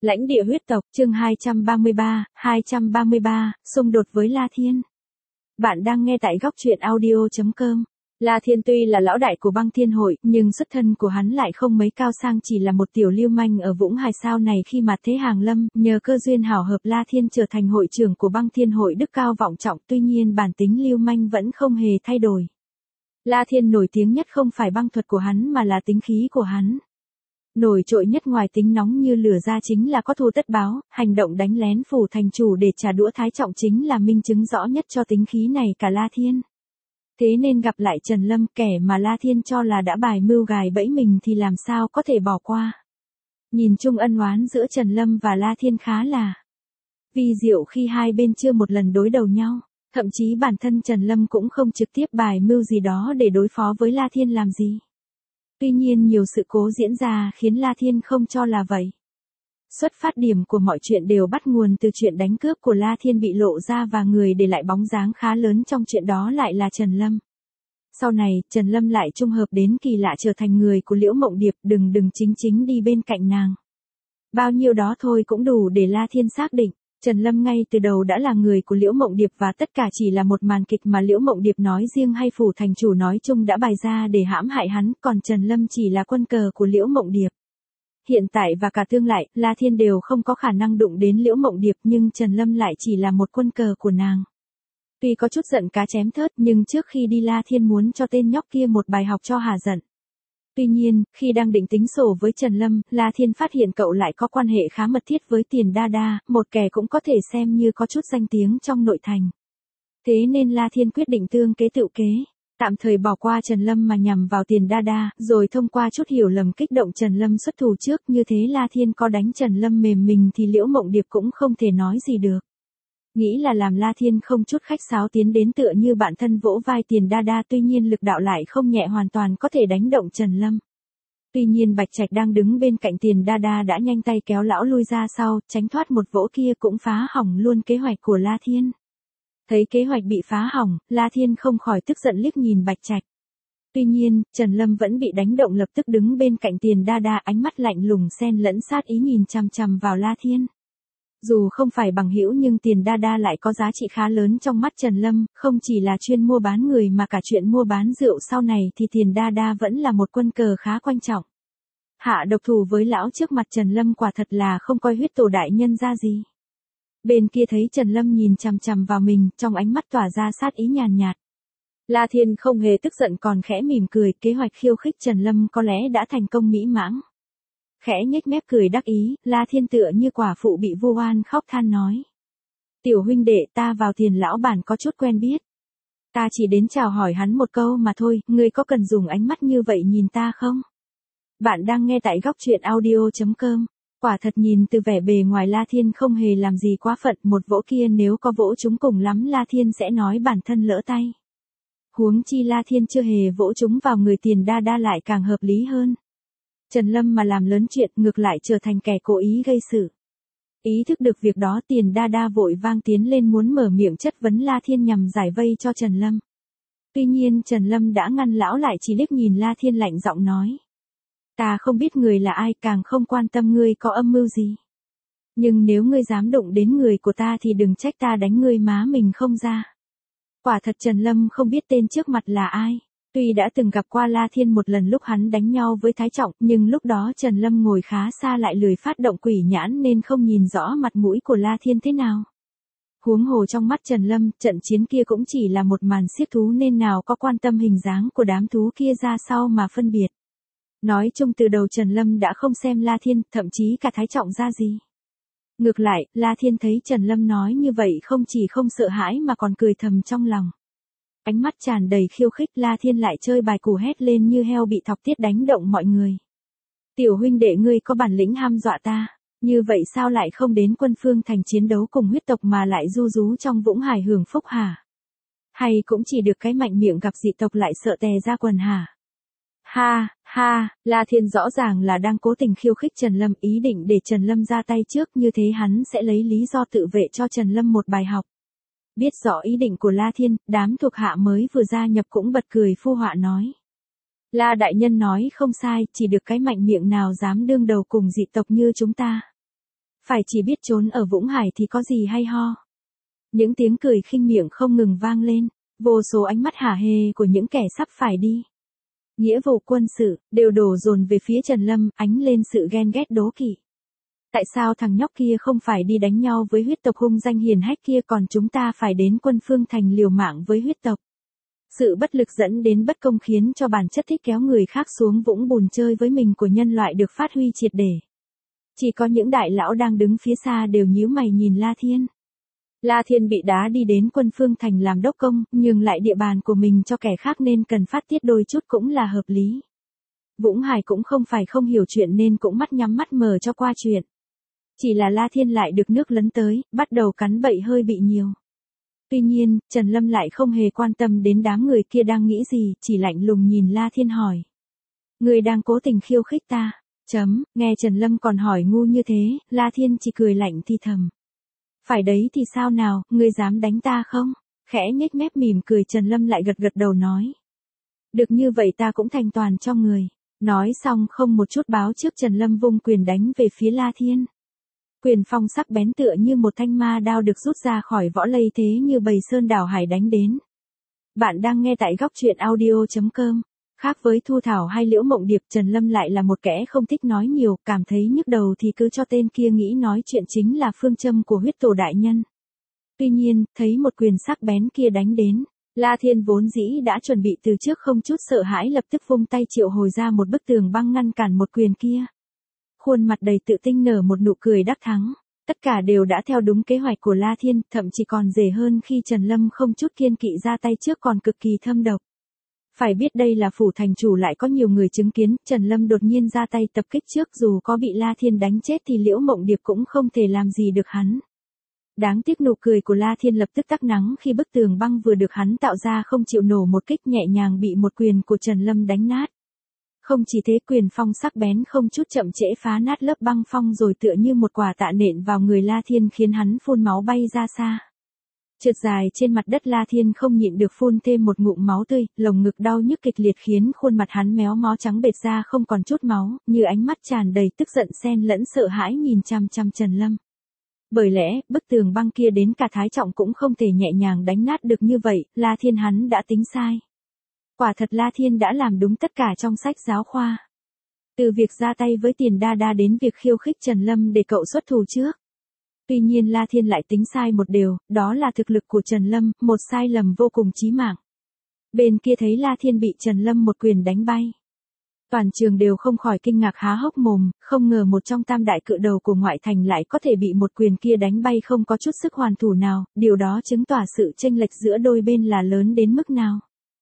Lãnh địa huyết tộc, chương 233, xung đột với La Thiên. Bạn đang nghe tại góc truyện audio.com. La Thiên tuy là lão đại của băng thiên hội, nhưng xuất thân của hắn lại không mấy cao sang, chỉ là một tiểu lưu manh ở Vũng Hải sau này khi mà thế hàng lâm, nhờ cơ duyên hảo hợp La Thiên trở thành hội trưởng của băng thiên hội đức cao vọng trọng, tuy nhiên bản tính lưu manh vẫn không hề thay đổi. La Thiên nổi tiếng nhất không phải băng thuật của hắn mà là tính khí của hắn. Nổi trội nhất ngoài tính nóng như lửa ra chính là có thù tất báo, hành động đánh lén phủ thành chủ để trả đũa Thái Trọng chính là minh chứng rõ nhất cho tính khí này cả La Thiên. Thế nên gặp lại Trần Lâm, kẻ mà La Thiên cho là đã bài mưu gài bẫy mình thì làm sao có thể bỏ qua. Nhìn chung ân oán giữa Trần Lâm và La Thiên khá là vi diệu khi hai bên chưa một lần đối đầu nhau, thậm chí bản thân Trần Lâm cũng không trực tiếp bài mưu gì đó để đối phó với La Thiên làm gì. Tuy nhiên nhiều sự cố diễn ra khiến La Thiên không cho là vậy. Xuất phát điểm của mọi chuyện đều bắt nguồn từ chuyện đánh cướp của La Thiên bị lộ ra và người để lại bóng dáng khá lớn trong chuyện đó lại là Trần Lâm. Sau này, Trần Lâm lại trùng hợp đến kỳ lạ trở thành người của Liễu Mộng Điệp, đừng chính đi bên cạnh nàng. Bao nhiêu đó thôi cũng đủ để La Thiên xác định, Trần Lâm ngay từ đầu đã là người của Liễu Mộng Điệp và tất cả chỉ là một màn kịch mà Liễu Mộng Điệp nói riêng hay phủ thành chủ nói chung đã bày ra để hãm hại hắn, còn Trần Lâm chỉ là quân cờ của Liễu Mộng Điệp. Hiện tại và cả tương lai, La Thiên đều không có khả năng đụng đến Liễu Mộng Điệp nhưng Trần Lâm lại chỉ là một quân cờ của nàng. Tuy có chút giận cá chém thớt nhưng trước khi đi La Thiên muốn cho tên nhóc kia một bài học cho hả giận. Tuy nhiên, khi đang định tính sổ với Trần Lâm, La Thiên phát hiện cậu lại có quan hệ khá mật thiết với Tiền Đa Đa, một kẻ cũng có thể xem như có chút danh tiếng trong nội thành. Thế nên La Thiên quyết định tương kế tự kế, tạm thời bỏ qua Trần Lâm mà nhằm vào Tiền Đa Đa, rồi thông qua chút hiểu lầm kích động Trần Lâm xuất thủ trước, như thế La Thiên có đánh Trần Lâm mềm mình thì Liễu Mộng Điệp cũng không thể nói gì được. Nghĩ là làm La Thiên không chút khách sáo tiến đến tựa như bạn thân vỗ vai Tiền Đa Đa, tuy nhiên lực đạo lại không nhẹ, hoàn toàn có thể đánh động Trần Lâm. Tuy nhiên Bạch Trạch đang đứng bên cạnh Tiền Đa Đa đã nhanh tay kéo lão lui ra sau, tránh thoát một vỗ kia cũng phá hỏng luôn kế hoạch của La Thiên. Thấy kế hoạch bị phá hỏng, La Thiên không khỏi tức giận liếc nhìn Bạch Trạch. Tuy nhiên, Trần Lâm vẫn bị đánh động, lập tức đứng bên cạnh Tiền Đa Đa, ánh mắt lạnh lùng xen lẫn sát ý nhìn chằm chằm vào La Thiên. Dù không phải bằng hữu nhưng Tiền Đa Đa lại có giá trị khá lớn trong mắt Trần Lâm, không chỉ là chuyên mua bán người mà cả chuyện mua bán rượu sau này thì Tiền Đa Đa vẫn là một quân cờ khá quan trọng. Hạ độc thủ với lão trước mặt Trần Lâm quả thật là không coi huyết tổ đại nhân ra gì. Bên kia thấy Trần Lâm nhìn chằm chằm vào mình, trong ánh mắt tỏa ra sát ý nhàn nhạt. La Thiên không hề tức giận còn khẽ mỉm cười, kế hoạch khiêu khích Trần Lâm có lẽ đã thành công mỹ mãn. Khẽ nhếch mép cười đắc ý, La Thiên tựa như quả phụ bị vu oan khóc than nói. Tiểu huynh đệ, ta vào Tiền lão bản có chút quen biết. Ta chỉ đến chào hỏi hắn một câu mà thôi, ngươi có cần dùng ánh mắt như vậy nhìn ta không? Bạn đang nghe tại góc truyện audio.com. Quả thật nhìn từ vẻ bề ngoài La Thiên không hề làm gì quá phận, một vỗ kia nếu có vỗ chúng cùng lắm La Thiên sẽ nói bản thân lỡ tay. Huống chi La Thiên chưa hề vỗ chúng vào người Tiền Đa Đa lại càng hợp lý hơn. Trần Lâm mà làm lớn chuyện ngược lại trở thành kẻ cố ý gây sự. Ý thức được việc đó Tiền Đa Đa vội vang tiến lên muốn mở miệng chất vấn La Thiên nhằm giải vây cho Trần Lâm. Tuy nhiên Trần Lâm đã ngăn lão lại, chỉ liếc nhìn La Thiên lạnh giọng nói. Ta không biết người là ai, càng không quan tâm ngươi có âm mưu gì. Nhưng nếu ngươi dám đụng đến người của ta thì đừng trách ta đánh ngươi má mình không ra. Quả thật Trần Lâm không biết tên trước mặt là ai. Tuy đã từng gặp qua La Thiên một lần lúc hắn đánh nhau với Thái Trọng, nhưng lúc đó Trần Lâm ngồi khá xa lại lười phát động quỷ nhãn nên không nhìn rõ mặt mũi của La Thiên thế nào. Huống hồ trong mắt Trần Lâm, trận chiến kia cũng chỉ là một màn xiết thú nên nào có quan tâm hình dáng của đám thú kia ra sao mà phân biệt. Nói chung từ đầu Trần Lâm đã không xem La Thiên, thậm chí cả Thái Trọng ra gì. Ngược lại, La Thiên thấy Trần Lâm nói như vậy không chỉ không sợ hãi mà còn cười thầm trong lòng. Ánh mắt tràn đầy khiêu khích, La Thiên lại chơi bài củ hét lên như heo bị thọc tiết đánh động mọi người. Tiểu huynh đệ ngươi có bản lĩnh ham dọa ta, như vậy sao lại không đến Quân Phương Thành chiến đấu cùng huyết tộc mà lại du rú trong Vũng Hải hưởng phúc hả? Hay cũng chỉ được cái mạnh miệng gặp dị tộc lại sợ tè ra quần hả? Ha, ha, La Thiên rõ ràng là đang cố tình khiêu khích Trần Lâm, ý định để Trần Lâm ra tay trước, như thế hắn sẽ lấy lý do tự vệ cho Trần Lâm một bài học. Biết rõ ý định của La Thiên, đám thuộc hạ mới vừa gia nhập cũng bật cười phu họa nói. La đại nhân nói không sai, chỉ được cái mạnh miệng nào dám đương đầu cùng dị tộc như chúng ta. Phải chỉ biết trốn ở Vũng Hải thì có gì hay ho. Những tiếng cười khinh miệng không ngừng vang lên, vô số ánh mắt hả hê của những kẻ sắp phải đi nghĩa vụ quân sự, đều đổ dồn về phía Trần Lâm, ánh lên sự ghen ghét đố kỵ. Tại sao thằng nhóc kia không phải đi đánh nhau với huyết tộc hung danh hiền hách kia, còn chúng ta phải đến Quân Phương Thành liều mạng với huyết tộc? Sự bất lực dẫn đến bất công khiến cho bản chất thích kéo người khác xuống vũng bùn chơi với mình của nhân loại được phát huy triệt để. Chỉ có những đại lão đang đứng phía xa đều nhíu mày nhìn La Thiên. La Thiên bị đá đi đến Quân Phương Thành làm đốc công, nhường lại địa bàn của mình cho kẻ khác nên cần phát tiết đôi chút cũng là hợp lý. Vũng Hải cũng không phải không hiểu chuyện nên cũng mắt nhắm mắt mở cho qua chuyện. Chỉ là La Thiên lại được nước lấn tới, bắt đầu cắn bậy hơi bị nhiều. Tuy nhiên, Trần Lâm lại không hề quan tâm đến đám người kia đang nghĩ gì, chỉ lạnh lùng nhìn La Thiên hỏi. Người đang cố tình khiêu khích ta. Nghe Trần Lâm còn hỏi ngu như thế, La Thiên chỉ cười lạnh thì thầm. Phải đấy thì sao nào, ngươi dám đánh ta không? Khẽ nhếch mép mỉm cười, Trần Lâm lại gật gật đầu nói. Được như vậy ta cũng thành toàn cho người. Nói xong không một chút báo trước, Trần Lâm vung quyền đánh về phía La Thiên. Quyền phong sắc bén tựa như một thanh ma đao được rút ra khỏi vỏ, lây thế như bầy sơn đảo hải đánh đến. Bạn đang nghe tại góc truyện audio.com. Khác với Thu Thảo hay Liễu Mộng Điệp, Trần Lâm lại là một kẻ không thích nói nhiều, cảm thấy nhức đầu thì cứ cho tên kia nghĩ nói chuyện chính là phương châm của huyết tổ đại nhân. Tuy nhiên, thấy một quyền sắc bén kia đánh đến, La Thiên vốn dĩ đã chuẩn bị từ trước không chút sợ hãi, lập tức vung tay triệu hồi ra một bức tường băng ngăn cản một quyền kia. Khuôn mặt đầy tự tin nở một nụ cười đắc thắng. Tất cả đều đã theo đúng kế hoạch của La Thiên, thậm chí còn dễ hơn khi Trần Lâm không chút kiêng kỵ ra tay trước, còn cực kỳ thâm độc. Phải biết đây là phủ thành chủ, lại có nhiều người chứng kiến, Trần Lâm đột nhiên ra tay tập kích trước, dù có bị La Thiên đánh chết thì Liễu Mộng Điệp cũng không thể làm gì được hắn. Đáng tiếc nụ cười của La Thiên lập tức tắt nắng khi bức tường băng vừa được hắn tạo ra không chịu nổ một kích, nhẹ nhàng bị một quyền của Trần Lâm đánh nát. Không chỉ thế, quyền phong sắc bén không chút chậm trễ phá nát lớp băng phong rồi tựa như một quả tạ nện vào người La Thiên, khiến hắn phun máu bay ra xa. Trượt dài trên mặt đất, La Thiên không nhịn được phun thêm một ngụm máu tươi, lồng ngực đau nhức kịch liệt khiến khuôn mặt hắn méo mó trắng bệch ra không còn chút máu, như ánh mắt tràn đầy tức giận xen lẫn sợ hãi nhìn chằm chằm Trần Lâm. Bởi lẽ, bức tường băng kia đến cả Thái Trọng cũng không thể nhẹ nhàng đánh nát được như vậy, La Thiên hắn đã tính sai. Quả thật La Thiên đã làm đúng tất cả trong sách giáo khoa. Từ việc ra tay với Tiền Đa Đa đến việc khiêu khích Trần Lâm để cậu xuất thủ trước. Tuy nhiên La Thiên lại tính sai một điều, đó là thực lực của Trần Lâm, một sai lầm vô cùng chí mạng. Bên kia thấy La Thiên bị Trần Lâm một quyền đánh bay. Toàn trường đều không khỏi kinh ngạc há hốc mồm, không ngờ một trong tam đại cự đầu của ngoại thành lại có thể bị một quyền kia đánh bay không có chút sức hoàn thủ nào, điều đó chứng tỏ sự chênh lệch giữa đôi bên là lớn đến mức nào.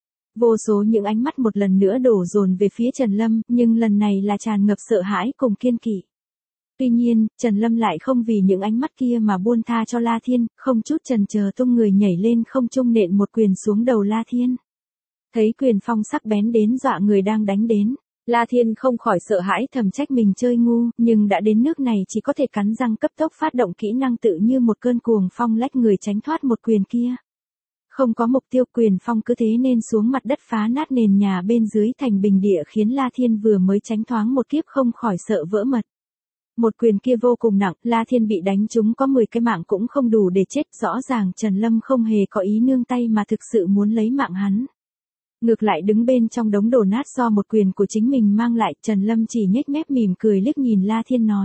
Vô số những ánh mắt một lần nữa đổ dồn về phía Trần Lâm, nhưng lần này là tràn ngập sợ hãi cùng kiêng kỵ. Tuy nhiên, Trần Lâm lại không vì những ánh mắt kia mà buông tha cho La Thiên, không chút chần chờ tung người nhảy lên không trung nện một quyền xuống đầu La Thiên. Thấy quyền phong sắc bén đến dọa người đang đánh đến, La Thiên không khỏi sợ hãi thầm trách mình chơi ngu, nhưng đã đến nước này chỉ có thể cắn răng cấp tốc phát động kỹ năng tự như một cơn cuồng phong lách người tránh thoát một quyền kia. Không có mục tiêu, quyền phong cứ thế nên xuống mặt đất phá nát nền nhà bên dưới thành bình địa, khiến La Thiên vừa mới tránh thoáng một kiếp không khỏi sợ vỡ mật. Một quyền kia vô cùng nặng, La Thiên bị đánh trúng có 10 cái mạng cũng không đủ để chết, rõ ràng Trần Lâm không hề có ý nương tay mà thực sự muốn lấy mạng hắn. Ngược lại đứng bên trong đống đổ nát do một quyền của chính mình mang lại, Trần Lâm chỉ nhếch mép mỉm cười liếc nhìn La Thiên nói.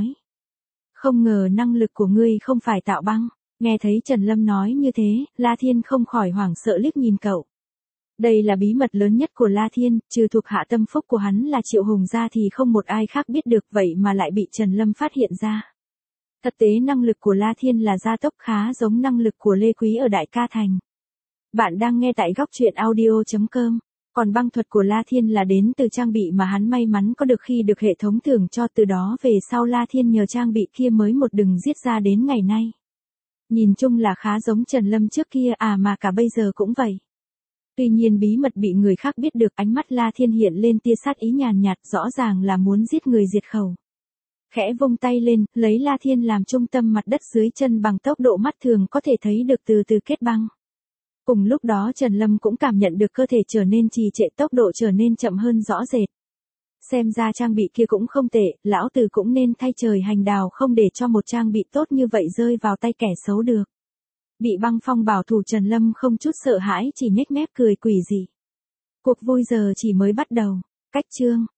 Không ngờ năng lực của ngươi không phải tạo băng. Nghe thấy Trần Lâm nói như thế, La Thiên không khỏi hoảng sợ liếc nhìn cậu. Đây là bí mật lớn nhất của La Thiên, trừ thuộc hạ tâm phúc của hắn là Triệu Hùng ra thì không một ai khác biết được, vậy mà lại bị Trần Lâm phát hiện ra. Thực tế năng lực của La Thiên là gia tốc, khá giống năng lực của Lê Quý ở Đại Ca Thành. Bạn đang nghe tại góc truyện audio.com. Còn băng thuật của La Thiên là đến từ trang bị mà hắn may mắn có được khi được hệ thống thưởng cho, từ đó về sau La Thiên nhờ trang bị kia mới một đường giết ra đến ngày nay. Nhìn chung là khá giống Trần Lâm trước kia mà cả bây giờ cũng vậy. Tuy nhiên bí mật bị người khác biết được, ánh mắt La Thiên hiện lên tia sát ý nhàn nhạt, rõ ràng là muốn giết người diệt khẩu. Khẽ vung tay lên, lấy La Thiên làm trung tâm, mặt đất dưới chân bằng tốc độ mắt thường có thể thấy được từ từ kết băng. Cùng lúc đó Trần Lâm cũng cảm nhận được cơ thể trở nên trì trệ, tốc độ trở nên chậm hơn rõ rệt. Xem ra trang bị kia cũng không tệ, lão Từ cũng nên thay trời hành đạo không để cho một trang bị tốt như vậy rơi vào tay kẻ xấu được. Bị Băng Phong bảo thủ Trần Lâm không chút sợ hãi chỉ nhếch mép cười quỷ dị. Cuộc vui giờ chỉ mới bắt đầu. Cách chương